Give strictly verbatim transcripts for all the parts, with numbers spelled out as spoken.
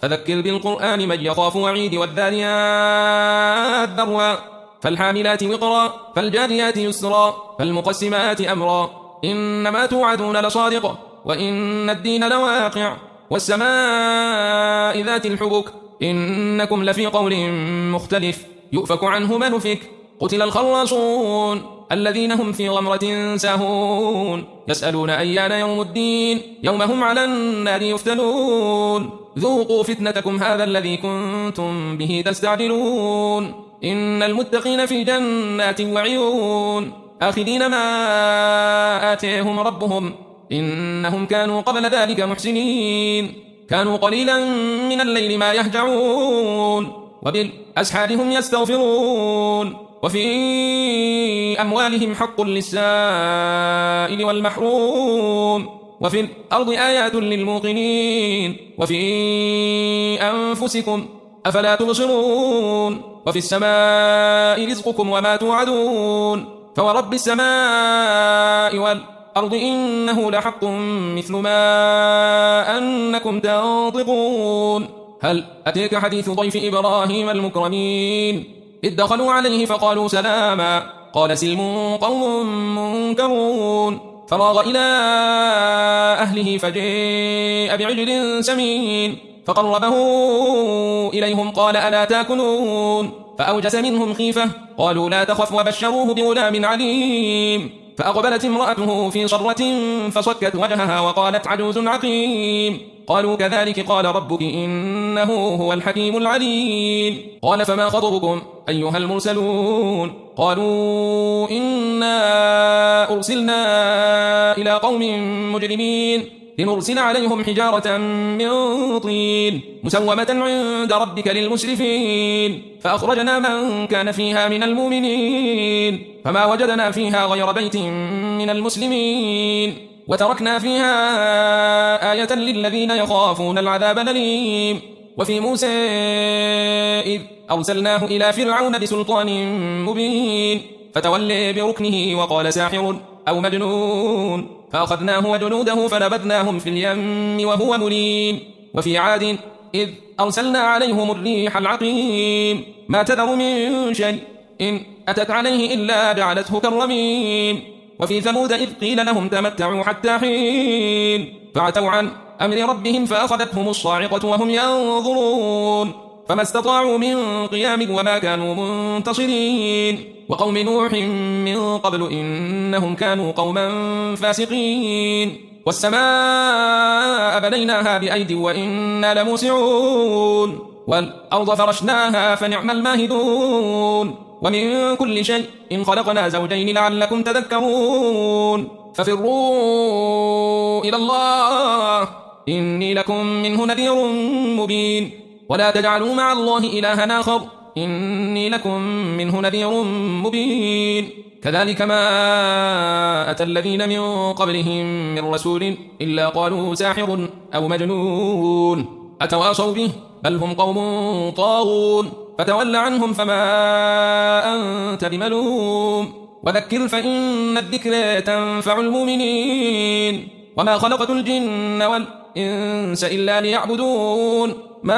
فذكر بالقرآن من يخاف وعيد والذاريات ذروا فالحاملات وقرا فالجاريات يسرا فالمقسمات أمرا إنما توعدون لصادق وإن الدين لواقع والسماء ذات الحبك إنكم لفي قول مختلف يؤفك عنه من أفك قتل الخراصون الذين هم في غمرة ساهون يسألون أيان يوم الدين يوم هم على النار يفتنون ذوقوا فتنتكم هذا الذي كنتم به تستعجلون إن المتقين في جنات وعيون آخذين ما آتيهم ربهم إنهم كانوا قبل ذلك محسنين كانوا قليلا من الليل ما يهجعون وبالأسحار هم يستغفرون وفي أموالهم حق للسائل والمحروم وفي الأرض آيات للموقنين وفي أنفسكم أفلا تبصرون وفي السماء رزقكم وما توعدون فورب السماء والأرض إنه لحق مثل ما أنكم تنطقون هل أتيك حديث ضيف إبراهيم المكرمين إذ دخلوا عليه فقالوا سلاما قال سلم قوم منكرون فراغ إلى أهله فجاء بعجل سمين فقربه إليهم قال ألا تاكلون فأوجس منهم خيفة قالوا لا تخف وبشروه بغلام عليم فأقبلت امرأته في صرة فصكت وجهها وقالت عجوز عقيم قالوا كذلك قال ربك إنه هو الحكيم العليم قال فما خطبكم أيها المرسلون قالوا إنا أرسلنا إلى قوم مجرمين لنرسل عليهم حجارة من طين مسومة عند ربك للمسرفين فأخرجنا من كان فيها من المؤمنين فما وجدنا فيها غير بيت من المسلمين وتركنا فيها آية للذين يخافون العذاب الأليم وفي موسى إذ أرسلناه إلى فرعون بسلطان مبين فتولي بركنه وقال ساحر أو مجنون فأخذناه وجنوده فنبذناهم في اليم وهو مليم وفي عاد إذ أرسلنا عليهم الريح العقيم ما تذر من شيء إن أتت عليه إلا جعلته كالرميم وفي ثمود إذ قيل لهم تمتعوا حتى حين فعتوا عن أمر ربهم فأخذتهم الصاعقة وهم ينظرون فما استطاعوا من قيام وما كانوا منتصرين وقوم نوح من قبل إنهم كانوا قوما فاسقين والسماء بنيناها بأيد وإنا لموسعون والأرض فرشناها فنعم الماهدون ومن كل شيء إن خلقنا زوجين لعلكم تذكرون ففروا إلى الله إني لكم منه نذير مبين ولا تجعلوا مع الله إلها آخر إني لكم منه نذير مبين كذلك ما أتى الذين من قبلهم من رسول إلا قالوا ساحر أو مجنون أتواصوا به بل هم قوم طاغون فتول عنهم فما أنت بملوم وذكر فإن الذكر تنفع المؤمنين وما خلقت الجن والإنس إلا ليعبدون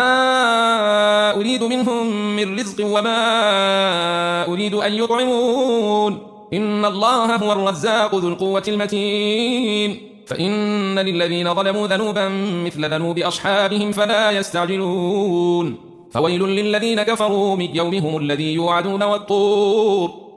ما أريد منهم من رزق وما أريد أن يطعمون إن الله هو الرزاق ذو القوة المتين فإن للذين ظلموا ذنوبا مثل ذنوب أصحابهم فلا يستعجلون فويل للذين كفروا من يومهم الذي يوعدون والطور